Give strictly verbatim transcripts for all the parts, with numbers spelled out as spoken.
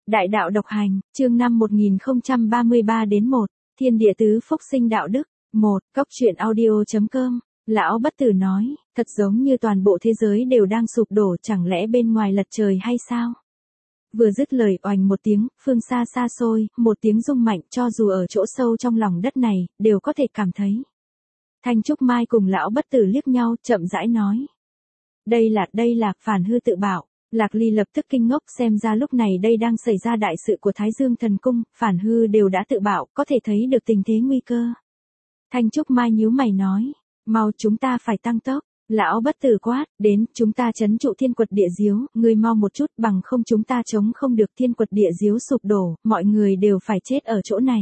Đại đạo độc hành, chương năm một nghìn không trăm ba mươi ba đến một, Thiên địa tứ phúc sinh đạo đức. một. Cốc truyện audio.com. Lão Bất Tử nói, thật giống như toàn bộ thế giới đều đang sụp đổ, chẳng lẽ bên ngoài lật trời hay sao? Vừa dứt lời oành một tiếng, phương xa xa xôi, một tiếng rung mạnh, cho dù ở chỗ sâu trong lòng đất này, đều có thể cảm thấy. Thanh Trúc Mai cùng Lão Bất Tử liếc nhau, chậm rãi nói. Đây là, đây là, phản hư tự bảo. Lạc Ly lập tức kinh ngốc, xem ra lúc này đây đang xảy ra đại sự của Thái Dương Thần Cung, phản hư đều đã tự bảo, có thể thấy được tình thế nguy cơ. Thanh Trúc Mai nhíu mày nói, mau chúng ta phải tăng tốc. Lão Bất Tử quát, đến, chúng ta trấn trụ thiên quật địa diếu, ngươi mau một chút, bằng không chúng ta chống không được thiên quật địa diếu sụp đổ, mọi người đều phải chết ở chỗ này.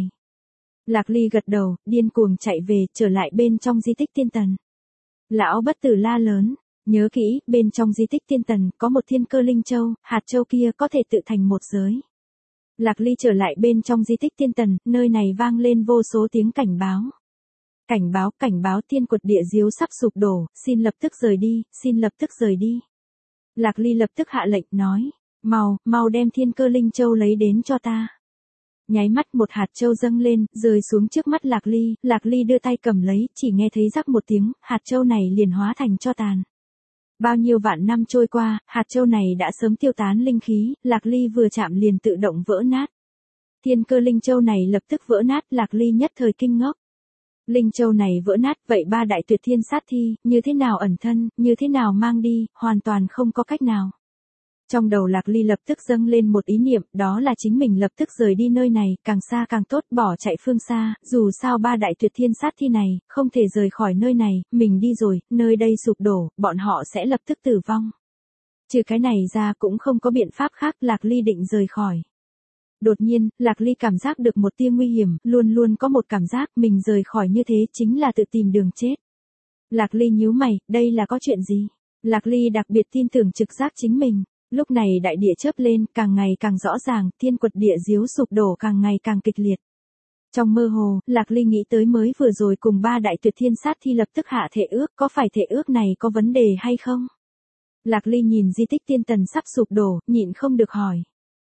Lạc Ly gật đầu, điên cuồng chạy về, trở lại bên trong di tích Tiên Tần. Lão Bất Tử la lớn, nhớ kỹ, bên trong di tích Tiên Tần, có một thiên cơ linh châu, hạt châu kia có thể tự thành một giới. Lạc Ly trở lại bên trong di tích Tiên Tần, nơi này vang lên vô số tiếng cảnh báo. Cảnh báo, cảnh báo, thiên quật địa diếu sắp sụp đổ, xin lập tức rời đi, xin lập tức rời đi. Lạc Ly lập tức hạ lệnh, nói, mau, mau đem thiên cơ linh châu lấy đến cho ta. Nháy mắt một hạt châu dâng lên, rơi xuống trước mắt Lạc Ly, Lạc Ly đưa tay cầm lấy, chỉ nghe thấy rắc một tiếng, hạt châu này liền hóa thành tro tàn. Bao nhiêu vạn năm trôi qua, hạt châu này đã sớm tiêu tán linh khí, Lạc Ly vừa chạm liền tự động vỡ nát. Thiên cơ linh châu này lập tức vỡ nát, Lạc Ly nhất thời kinh ngốc. Linh châu này vỡ nát, vậy ba đại tuyệt thiên sát thi, như thế nào ẩn thân, như thế nào mang đi, hoàn toàn không có cách nào. Trong đầu Lạc Ly lập tức dâng lên một ý niệm, đó là chính mình lập tức rời đi nơi này, càng xa càng tốt, bỏ chạy phương xa, dù sao ba đại tuyệt thiên sát thi này, không thể rời khỏi nơi này, mình đi rồi, nơi đây sụp đổ, bọn họ sẽ lập tức tử vong. Trừ cái này ra cũng không có biện pháp khác, Lạc Ly định rời khỏi. Đột nhiên, Lạc Ly cảm giác được một tia nguy hiểm, luôn luôn có một cảm giác mình rời khỏi như thế chính là tự tìm đường chết. Lạc Ly nhíu mày, đây là có chuyện gì? Lạc Ly đặc biệt tin tưởng trực giác chính mình. Lúc này đại địa chớp lên, càng ngày càng rõ ràng, thiên quật địa diếu sụp đổ càng ngày càng kịch liệt. Trong mơ hồ, Lạc Ly nghĩ tới mới vừa rồi cùng ba đại tuyệt thiên sát thi lập tức hạ thể ước, có phải thể ước này có vấn đề hay không? Lạc Ly nhìn di tích Tiên Tần sắp sụp đổ, nhịn không được hỏi.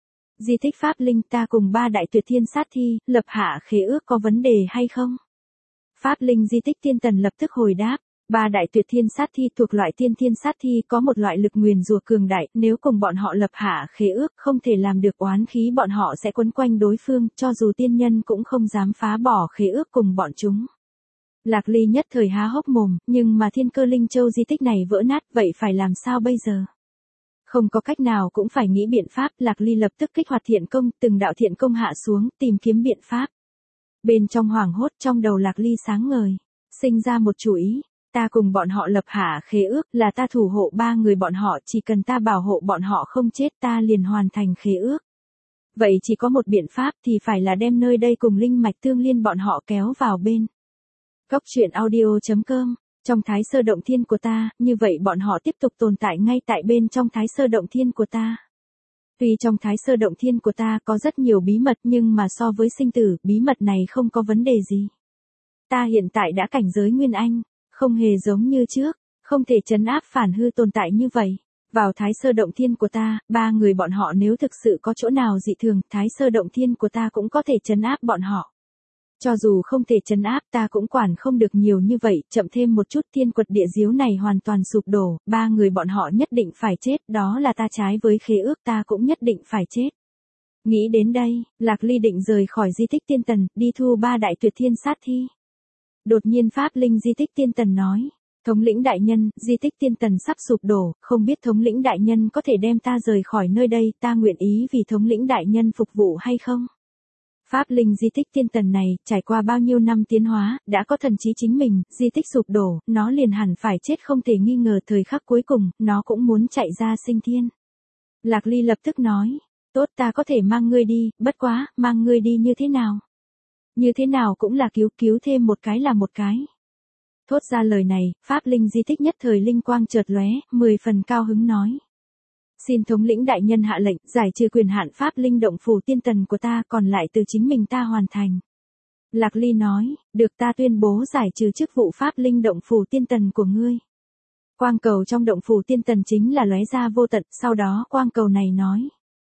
Di tích Pháp Linh, ta cùng ba đại tuyệt thiên sát thi, lập hạ khế ước có vấn đề hay không? Pháp Linh di tích Tiên Tần lập tức hồi đáp. Ba đại tuyệt thiên sát thi thuộc loại tiên thiên sát thi có một loại lực nguyền rủa cường đại, nếu cùng bọn họ lập hạ khế ước không thể làm được oán khí bọn họ sẽ quấn quanh đối phương, cho dù tiên nhân cũng không dám phá bỏ khế ước cùng bọn chúng. Lạc Ly nhất thời há hốc mồm, nhưng mà thiên cơ linh châu di tích này vỡ nát, vậy phải làm sao bây giờ? Không có cách nào cũng phải nghĩ biện pháp, Lạc Ly lập tức kích hoạt thiện công, từng đạo thiện công hạ xuống, tìm kiếm biện pháp. Bên trong hoảng hốt, trong đầu Lạc Ly sáng ngời, sinh ra một chủ ý. Ta cùng bọn họ lập hạ khế ước, là ta thủ hộ ba người bọn họ, chỉ cần ta bảo hộ bọn họ không chết ta liền hoàn thành khế ước. Vậy chỉ có một biện pháp thì phải là đem nơi đây cùng linh mạch tương liên bọn họ kéo vào bên. Cốc truyện audio.com. Trong Thái Sơ Động Thiên của ta, như vậy bọn họ tiếp tục tồn tại ngay tại bên trong Thái Sơ Động Thiên của ta. Tuy trong Thái Sơ Động Thiên của ta có rất nhiều bí mật nhưng mà so với sinh tử, bí mật này không có vấn đề gì. Ta hiện tại đã cảnh giới Nguyên Anh. Không hề giống như trước, không thể trấn áp phản hư tồn tại như vậy. Vào Thái Sơ Động Thiên của ta, ba người bọn họ nếu thực sự có chỗ nào dị thường, Thái Sơ Động Thiên của ta cũng có thể trấn áp bọn họ. Cho dù không thể trấn áp ta cũng quản không được nhiều như vậy, chậm thêm một chút thiên quật địa diếu này hoàn toàn sụp đổ, ba người bọn họ nhất định phải chết, đó là ta trái với khế ước ta cũng nhất định phải chết. Nghĩ đến đây, Lạc Ly định rời khỏi di tích Tiên Tần, đi thu ba đại tuyệt thiên sát thi. Đột nhiên Pháp Linh di tích Tiên Tần nói, thống lĩnh đại nhân, di tích Tiên Tần sắp sụp đổ, không biết thống lĩnh đại nhân có thể đem ta rời khỏi nơi đây, ta nguyện ý vì thống lĩnh đại nhân phục vụ hay không? Pháp Linh di tích Tiên Tần này, trải qua bao nhiêu năm tiến hóa, đã có thần trí chính mình, di tích sụp đổ, nó liền hẳn phải chết không thể nghi ngờ, thời khắc cuối cùng, nó cũng muốn chạy ra sinh thiên. Lạc Ly lập tức nói, tốt ta có thể mang ngươi đi, bất quá, mang ngươi đi như thế nào? Như thế nào cũng là cứu, cứu thêm một cái là một cái. Thốt ra lời này, Pháp Linh di tích nhất thời linh quang chợt lóe, mười phần cao hứng nói. Xin thống lĩnh đại nhân hạ lệnh, giải trừ quyền hạn Pháp Linh động phủ Tiên Tần của ta, còn lại từ chính mình ta hoàn thành. Lạc Ly nói, được ta tuyên bố giải trừ chức vụ Pháp Linh động phủ Tiên Tần của ngươi. Quang cầu trong động phủ Tiên Tần chính là lóe ra vô tận, sau đó quang cầu này nói.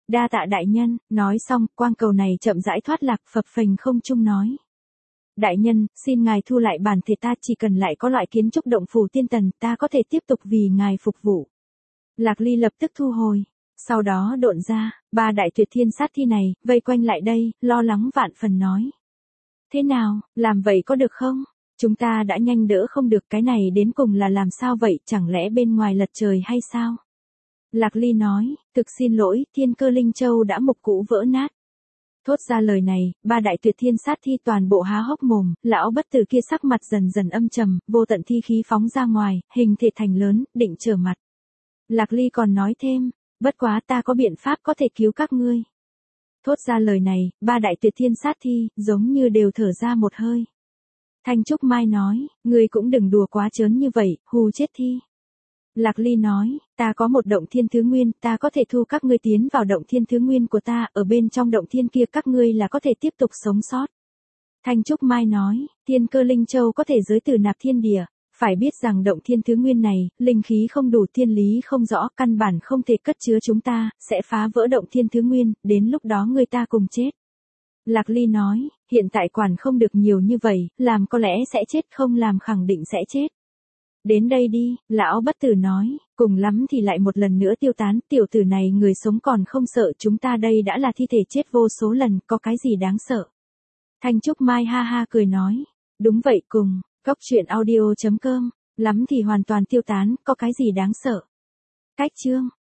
Đa tạ đại nhân, nói xong, quang cầu này chậm rãi thoát lạc phập phềnh không trung nói. Đại nhân, xin ngài thu lại bản thể ta, chỉ cần lại có loại kiến trúc động phủ tiên tần, ta có thể tiếp tục vì ngài phục vụ. Lạc Ly lập tức thu hồi. Sau đó độn ra, ba đại tuyệt thiên sát thi này, vây quanh lại đây, lo lắng vạn phần nói. Thế nào, làm vậy có được không? Chúng ta đã nhanh đỡ không được, cái này đến cùng là làm sao vậy, chẳng lẽ bên ngoài lật trời hay sao? Lạc Ly nói, thực xin lỗi, Thiên Cơ Linh Châu đã mục cũ vỡ nát. Thốt ra lời này, ba đại tuyệt thiên sát thi toàn bộ há hốc mồm, lão bất tử kia sắc mặt dần dần âm trầm, vô tận thi khí phóng ra ngoài, hình thể thành lớn, định trở mặt. Lạc Ly còn nói thêm, bất quá ta có biện pháp có thể cứu các ngươi. Thốt ra lời này, ba đại tuyệt thiên sát thi, giống như đều thở ra một hơi. Thanh Trúc Mai nói, ngươi cũng đừng đùa quá trớn như vậy, hù chết thi. Lạc Ly nói, ta có một động thiên thứ nguyên, ta có thể thu các ngươi tiến vào động thiên thứ nguyên của ta, ở bên trong động thiên kia các ngươi là có thể tiếp tục sống sót. Thanh Trúc Mai nói, Thiên Cơ Linh Châu có thể giới từ nạp thiên địa, phải biết rằng động thiên thứ nguyên này, linh khí không đủ, thiên lý không rõ, căn bản không thể cất chứa chúng ta, sẽ phá vỡ động thiên thứ nguyên, đến lúc đó người ta cùng chết. Lạc Ly nói, hiện tại quản không được nhiều như vậy, làm có lẽ sẽ chết, không làm khẳng định sẽ chết. Đến đây đi, lão bất tử nói, cùng lắm thì lại một lần nữa tiêu tán, tiểu tử này người sống còn không sợ, chúng ta đây đã là thi thể chết vô số lần, có cái gì đáng sợ. Thanh Trúc Mai ha ha cười nói, đúng vậy, cùng, cốc truyện audio chấm com, lắm thì hoàn toàn tiêu tán, có cái gì đáng sợ. Cách chương